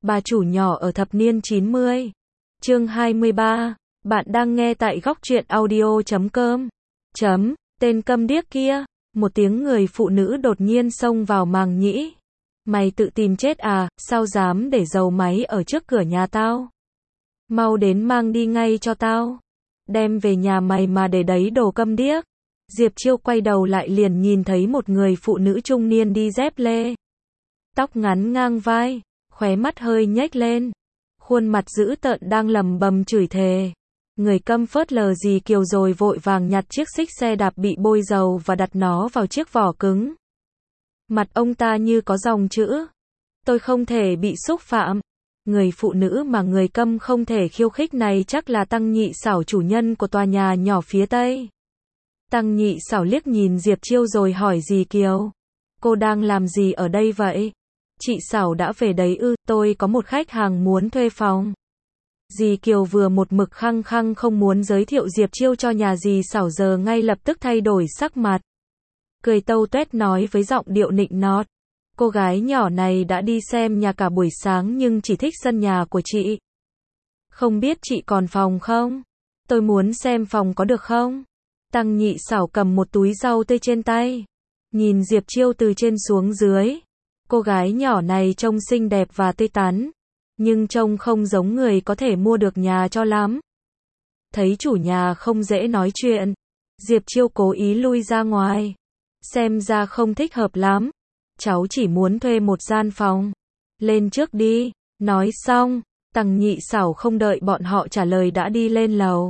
Bà chủ nhỏ ở thập niên 90. Chương 23. Bạn đang nghe tại góc truyện audio.com. Tên câm điếc kia. Một tiếng người phụ nữ đột nhiên xông vào màng nhĩ. Mày tự tìm chết à, sao dám để dầu máy ở trước cửa nhà tao? Mau đến mang đi ngay cho tao. Đem về nhà mày mà để đấy đồ câm điếc. Diệp Chiêu quay đầu lại liền nhìn thấy một người phụ nữ trung niên đi dép lê. Tóc ngắn ngang vai, khóe mắt hơi nhếch lên. Khuôn mặt dữ tợn đang lầm bầm chửi thề. Người câm phớt lờ Dì Kiều rồi vội vàng nhặt chiếc xích xe đạp bị bôi dầu và đặt nó vào chiếc vỏ cứng. Mặt ông ta như có dòng chữ. Tôi không thể bị xúc phạm. Người phụ nữ mà người câm không thể khiêu khích này chắc là Tăng Nhị Xảo, chủ nhân của tòa nhà nhỏ phía Tây. Tăng Nhị Xảo liếc nhìn Diệp Chiêu rồi hỏi Dì Kiều. Cô đang làm gì ở đây vậy? Chị Xảo đã về đấy ư? Tôi có một khách hàng muốn thuê phòng. Dì Kiều vừa một mực khăng khăng không muốn giới thiệu Diệp Chiêu cho nhà dì Xảo giờ ngay lập tức thay đổi sắc mặt. Cười tâu tuét nói với giọng điệu nịnh nọt. Cô gái nhỏ này đã đi xem nhà cả buổi sáng nhưng chỉ thích sân nhà của chị. Không biết chị còn phòng không? Tôi muốn xem phòng có được không? Tăng Nhị Xảo cầm một túi rau tươi trên tay. Nhìn Diệp Chiêu từ trên xuống dưới. Cô gái nhỏ này trông xinh đẹp và tươi tắn. Nhưng trông không giống người có thể mua được nhà cho lắm. Thấy chủ nhà không dễ nói chuyện. Diệp Chiêu cố ý lui ra ngoài. Xem ra không thích hợp lắm. Cháu chỉ muốn thuê một gian phòng. Lên trước đi. Nói xong, Tăng Nhị Xảo không đợi bọn họ trả lời đã đi lên lầu.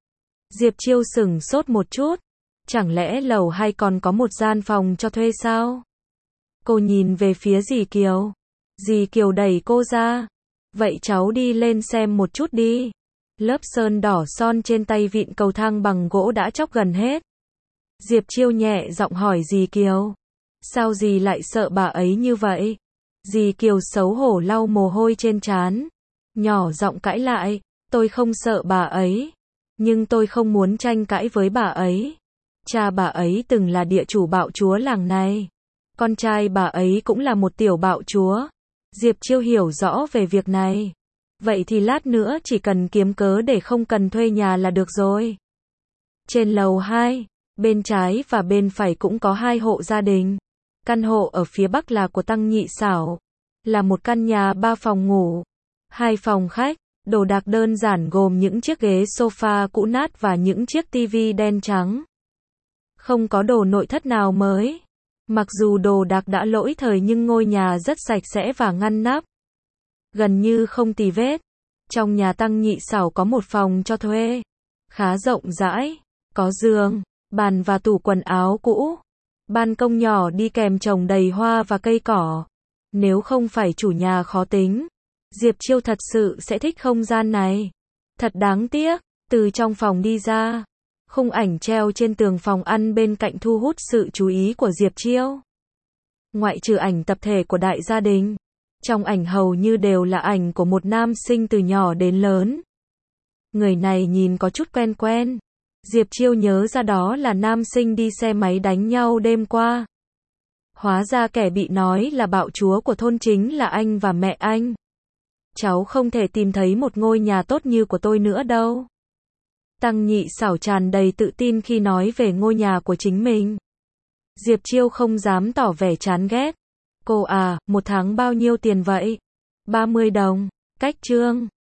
Diệp Chiêu sửng sốt một chút. Chẳng lẽ lầu 2 còn có một gian phòng cho thuê sao? Cô nhìn về phía Dì Kiều. Dì Kiều đẩy cô ra. Vậy cháu đi lên xem một chút đi. Lớp sơn đỏ son trên tay vịn cầu thang bằng gỗ đã chóc gần hết. Diệp Chiêu nhẹ giọng hỏi Dì Kiều. Sao dì lại sợ bà ấy như vậy? Dì Kiều xấu hổ lau mồ hôi trên trán. Nhỏ giọng cãi lại. Tôi không sợ bà ấy. Nhưng tôi không muốn tranh cãi với bà ấy. Cha bà ấy từng là địa chủ bạo chúa làng này. Con trai bà ấy cũng là một tiểu bạo chúa. Diệp Chiêu hiểu rõ về việc này. Vậy thì lát nữa chỉ cần kiếm cớ để không cần thuê nhà là được rồi. Trên lầu 2, bên trái và bên phải cũng có 2 hộ gia đình. Căn hộ ở phía bắc là của Tăng Nhị Xảo. Là một căn nhà 3 phòng ngủ, 2 phòng khách. Đồ đạc đơn giản gồm những chiếc ghế sofa cũ nát và những chiếc tivi đen trắng. Không có đồ nội thất nào mới. Mặc dù đồ đạc đã lỗi thời nhưng ngôi nhà rất sạch sẽ và ngăn nắp. Gần như không tì vết. Trong nhà Tăng Nhị Xảo có một phòng cho thuê. Khá rộng rãi. Có giường, bàn và tủ quần áo cũ. Ban công nhỏ đi kèm trồng đầy hoa và cây cỏ. Nếu không phải chủ nhà khó tính, Diệp Chiêu thật sự sẽ thích không gian này. Thật đáng tiếc. Từ trong phòng đi ra. Khung ảnh treo trên tường phòng ăn bên cạnh thu hút sự chú ý của Diệp Chiêu. Ngoại trừ ảnh tập thể của đại gia đình, trong ảnh hầu như đều là ảnh của một nam sinh từ nhỏ đến lớn. Người này nhìn có chút quen quen. Diệp Chiêu nhớ ra đó là nam sinh đi xe máy đánh nhau đêm qua. Hóa ra kẻ bị nói là bạo chúa của thôn chính là anh và mẹ anh. Cháu không thể tìm thấy một ngôi nhà tốt như của tôi nữa đâu. Tăng Nhị Xảo tràn đầy tự tin khi nói về ngôi nhà của chính mình. Diệp Chiêu không dám tỏ vẻ chán ghét. Cô à, một tháng bao nhiêu tiền vậy? 30 đồng. Cách chương.